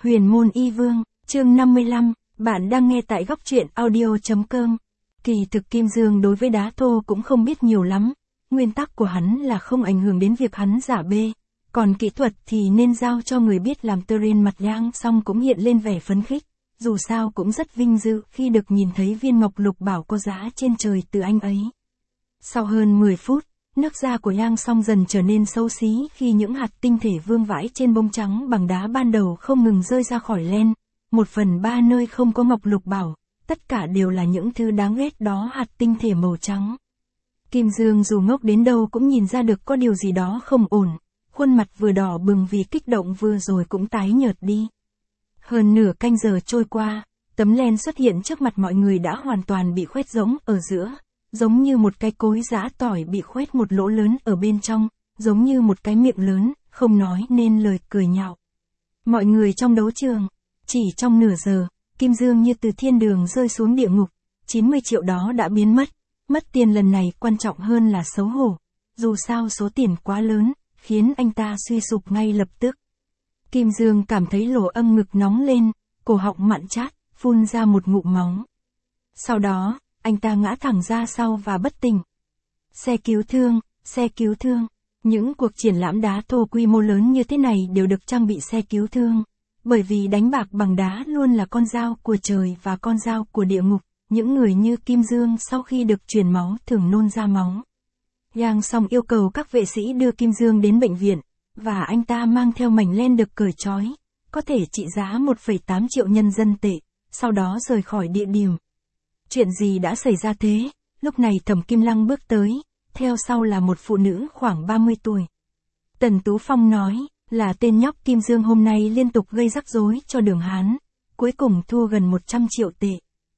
Huyền môn y vương, chương 55, bạn đang nghe tại góc truyện audio.com. Kỳ thực Kim Dương đối với đá thô cũng không biết nhiều lắm, nguyên tắc của hắn là không ảnh hưởng đến việc hắn giả bê, còn kỹ thuật thì nên giao cho người biết làm. Terrain mặt Yang Song cũng hiện lên vẻ phấn khích, dù sao cũng rất vinh dự khi được nhìn thấy viên ngọc lục bảo có giá trên trời từ anh ấy. Sau hơn 10 phút, nước da của Yang Song dần trở nên xấu xí khi những hạt tinh thể vương vãi trên bông trắng bằng đá ban đầu không ngừng rơi ra khỏi len. 1/3 nơi không có ngọc lục bảo, tất cả đều là những thứ đáng ghét đó, hạt tinh thể màu trắng. Kim Dương dù ngốc đến đâu cũng nhìn ra được có điều gì đó không ổn, khuôn mặt vừa đỏ bừng vì kích động vừa rồi cũng tái nhợt đi. Hơn nửa canh giờ trôi qua, tấm len xuất hiện trước mặt mọi người đã hoàn toàn bị khoét rỗng ở giữa, giống như một cái cối giã tỏi bị khoét một lỗ lớn ở bên trong, giống như một cái miệng lớn, không nói nên lời, cười nhạo. Mọi người trong đấu trường, chỉ trong nửa giờ, Kim Dương như từ thiên đường rơi xuống địa ngục, 90 triệu đó đã biến mất. Mất tiền lần này quan trọng hơn là xấu hổ, dù sao số tiền quá lớn, khiến anh ta suy sụp ngay lập tức. Kim Dương cảm thấy lỗ âm ngực nóng lên, cổ họng mặn chát, phun ra một ngụm máu. Sau đó, anh ta ngã thẳng ra sau và bất tỉnh. Xe cứu thương, xe cứu thương. Những cuộc triển lãm đá thô quy mô lớn như thế này đều được trang bị xe cứu thương, bởi vì đánh bạc bằng đá luôn là con dao của trời và con dao của địa ngục. Những người như Kim Dương sau khi được truyền máu thường nôn ra máu. Yang Song yêu cầu các vệ sĩ đưa Kim Dương đến bệnh viện, và anh ta mang theo mảnh len được cởi trói, có thể trị giá 1,8 triệu nhân dân tệ, sau đó rời khỏi địa điểm. Chuyện gì đã xảy ra thế? Lúc này Thẩm Kim Lăng bước tới, theo sau là một phụ nữ khoảng 30 tuổi. Tần Tú Phong nói, là tên nhóc Kim Dương hôm nay liên tục gây rắc rối cho Đường Hán, cuối cùng thua gần 100 triệu tệ.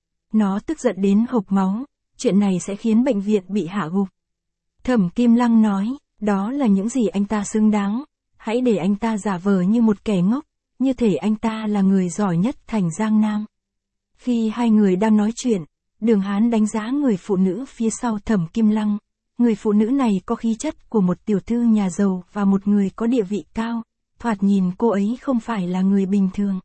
Nó tức giận đến hộc máu, chuyện này sẽ khiến bệnh viện bị hạ gục. Thẩm Kim Lăng nói, đó là những gì anh ta xứng đáng, hãy để anh ta giả vờ như một kẻ ngốc, như thể anh ta là người giỏi nhất thành Giang Nam. Khi hai người đang nói chuyện, Đường Hán đánh giá người phụ nữ phía sau Thẩm Kim Lăng. Người phụ nữ này có khí chất của một tiểu thư nhà giàu và một người có địa vị cao, thoạt nhìn cô ấy không phải là người bình thường.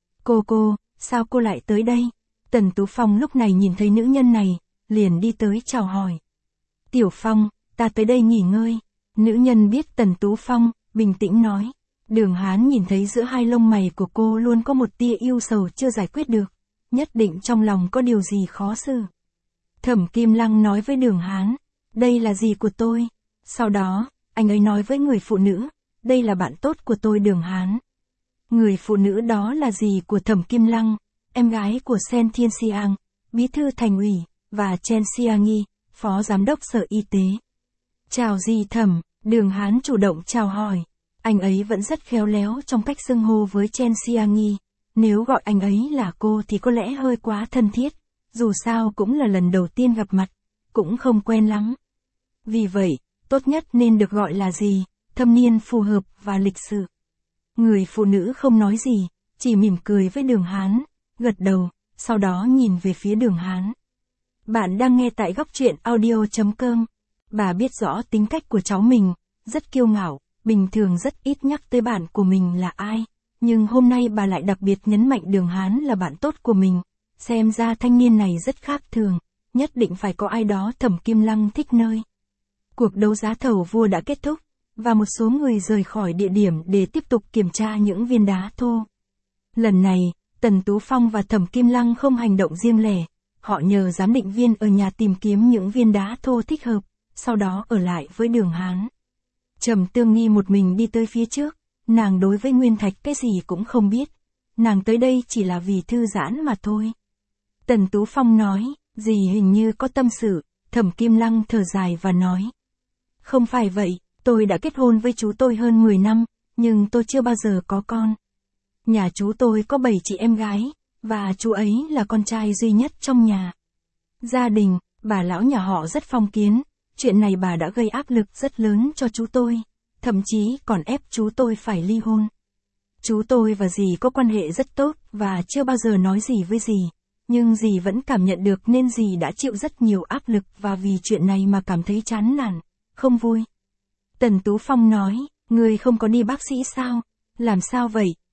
Cô, sao cô lại tới đây? Tần Tú Phong lúc này nhìn thấy nữ nhân này, liền đi tới chào hỏi. Tiểu Phong, ta tới đây nghỉ ngơi. Nữ nhân biết Tần Tú Phong, bình tĩnh nói. Đường Hán nhìn thấy giữa hai lông mày của cô luôn có một tia ưu sầu chưa giải quyết được, nhất định trong lòng có điều gì khó xử. Thẩm Kim Lăng nói với Đường Hán, đây là gì của tôi? Sau đó, anh ấy nói với người phụ nữ, đây là bạn tốt của tôi Đường Hán. Người phụ nữ đó là gì của Thẩm Kim Lăng? Em gái của Sen Thiên Siang, bí thư thành ủy, và Chen Xiangyi, phó giám đốc sở y tế. Chào dì Thẩm, Đường Hán chủ động chào hỏi. Anh ấy vẫn rất khéo léo trong cách xưng hô với Chen Xiangyi. Nếu gọi anh ấy là cô thì có lẽ hơi quá thân thiết, dù sao cũng là lần đầu tiên gặp mặt, cũng không quen lắm. Vì vậy, tốt nhất nên được gọi là dì, thâm niên phù hợp và lịch sự. Người phụ nữ không nói gì, chỉ mỉm cười với Đường Hán, gật đầu, sau đó nhìn về phía Đường Hán. Bạn đang nghe tại góc truyện audio.com. Bà biết rõ tính cách của cháu mình, rất kiêu ngạo, bình thường rất ít nhắc tới bạn của mình là ai, nhưng hôm nay bà lại đặc biệt nhấn mạnh Đường Hán là bạn tốt của mình, xem ra thanh niên này rất khác thường, nhất định phải có ai đó Thẩm Kim Lăng thích nơi. Cuộc đấu giá thầu vua đã kết thúc, và một số người rời khỏi địa điểm để tiếp tục kiểm tra những viên đá thô. Lần này, Tần Tú Phong và Thẩm Kim Lăng không hành động riêng lẻ, họ nhờ giám định viên ở nhà tìm kiếm những viên đá thô thích hợp, sau đó ở lại với Đường Hán. Trầm Tương Nghi một mình đi tới phía trước, nàng đối với nguyên thạch cái gì cũng không biết, nàng tới đây chỉ là vì thư giãn mà thôi. Tần Tú Phong nói, dì hình như có tâm sự. Thẩm Kim Lăng thở dài và nói, không phải vậy, tôi đã kết hôn với chú tôi hơn 10 năm, nhưng tôi chưa bao giờ có con. Nhà chú tôi có 7 chị em gái, và chú ấy là con trai duy nhất trong nhà. Gia đình, bà lão nhà họ rất phong kiến, chuyện này bà đã gây áp lực rất lớn cho chú tôi, thậm chí còn ép chú tôi phải ly hôn. Chú tôi và dì có quan hệ rất tốt và chưa bao giờ nói gì với dì, nhưng dì vẫn cảm nhận được nên dì đã chịu rất nhiều áp lực và vì chuyện này mà cảm thấy chán nản, không vui. Tần Tú Phong nói, người không có đi bác sĩ sao? Làm sao vậy?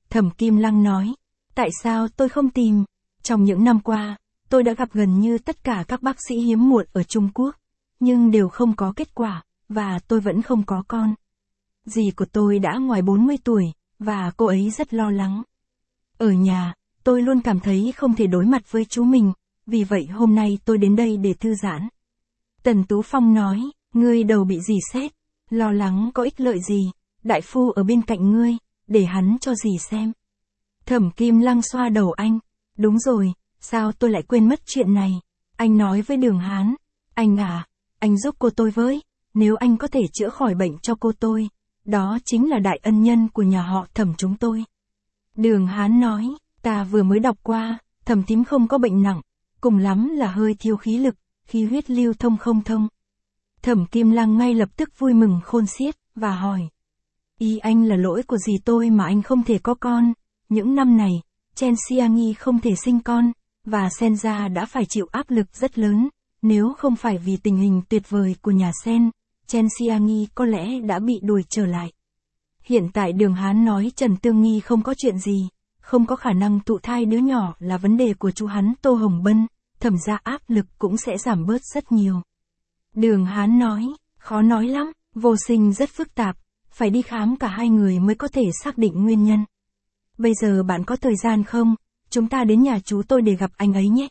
Thẩm Kim Lăng nói. Tại sao tôi không tìm? Trong những năm qua, tôi đã gặp gần như tất cả các bác sĩ hiếm muộn ở Trung Quốc, nhưng đều không có kết quả, và tôi vẫn không có con. Dì của tôi đã ngoài 40 tuổi, và cô ấy rất lo lắng. Ở nhà, tôi luôn cảm thấy không thể đối mặt với chú mình, vì vậy hôm nay tôi đến đây để thư giãn. Tần Tú Phong nói, ngươi đầu bị dì xét, lo lắng có ích lợi gì, đại phu ở bên cạnh ngươi, để hắn cho dì xem. Thẩm Kim Lăng xoa đầu anh, đúng rồi, sao tôi lại quên mất chuyện này, anh nói với Đường Hán, anh à, anh giúp cô tôi với, nếu anh có thể chữa khỏi bệnh cho cô tôi, đó chính là đại ân nhân của nhà họ Thẩm chúng tôi. Đường Hán nói, ta vừa mới đọc qua, Thẩm thím không có bệnh nặng, cùng lắm là hơi thiếu khí lực, khí huyết lưu thông không thông. Thẩm Kim Lăng ngay lập tức vui mừng khôn xiết, và hỏi. Ý anh là lỗi của dì tôi mà anh không thể có con. Những năm này, Chen Xiangyi không thể sinh con, và Sen gia đã phải chịu áp lực rất lớn. Nếu không phải vì tình hình tuyệt vời của nhà Sen, Chen Xiangyi có lẽ đã bị đuổi trở lại. Hiện tại Đường Hán nói Trần Tương Nghi không có chuyện gì, không có khả năng thụ thai đứa nhỏ là vấn đề của chú hắn Tô Hồng Bân, Thẩm gia áp lực cũng sẽ giảm bớt rất nhiều. Đường Hán nói, khó nói lắm, vô sinh rất phức tạp, phải đi khám cả hai người mới có thể xác định nguyên nhân. Bây giờ bạn có thời gian không? Chúng ta đến nhà chú tôi để gặp anh ấy nhé.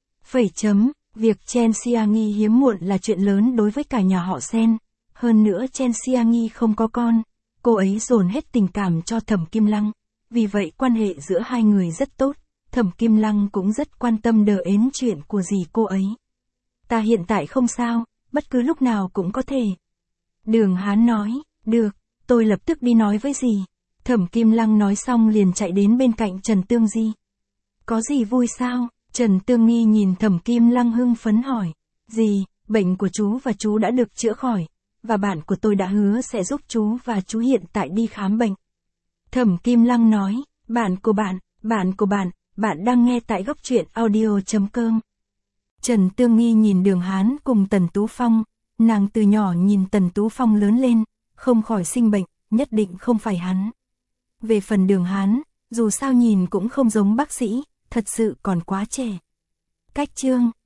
Việc Chen Xiangyi hiếm muộn là chuyện lớn đối với cả nhà họ Sen. Hơn nữa Chen Xiangyi không có con, cô ấy dồn hết tình cảm cho Thẩm Kim Lăng. Vì vậy quan hệ giữa hai người rất tốt, Thẩm Kim Lăng cũng rất quan tâm đờ ến chuyện của dì cô ấy. Ta hiện tại không sao, bất cứ lúc nào cũng có thể. Đường Hán nói, được, tôi lập tức đi nói với dì. Thẩm Kim Lăng nói xong liền chạy đến bên cạnh Trần Tương Di. Có gì vui sao? Trần Tương Nghi nhìn Thẩm Kim Lăng hưng phấn hỏi. Dì, bệnh của chú và chú đã được chữa khỏi, và bạn của tôi đã hứa sẽ giúp chú và chú hiện tại đi khám bệnh. Thẩm Kim Lăng nói, bạn của bạn, bạn đang nghe tại góc truyện audio.com. Trần Tương Nghi nhìn Đường Hán cùng Tần Tú Phong, nàng từ nhỏ nhìn Tần Tú Phong lớn lên, không khỏi sinh bệnh, nhất định không phải hắn. Về phần Đường Hán, dù sao nhìn cũng không giống bác sĩ, thật sự còn quá trẻ. Cách chương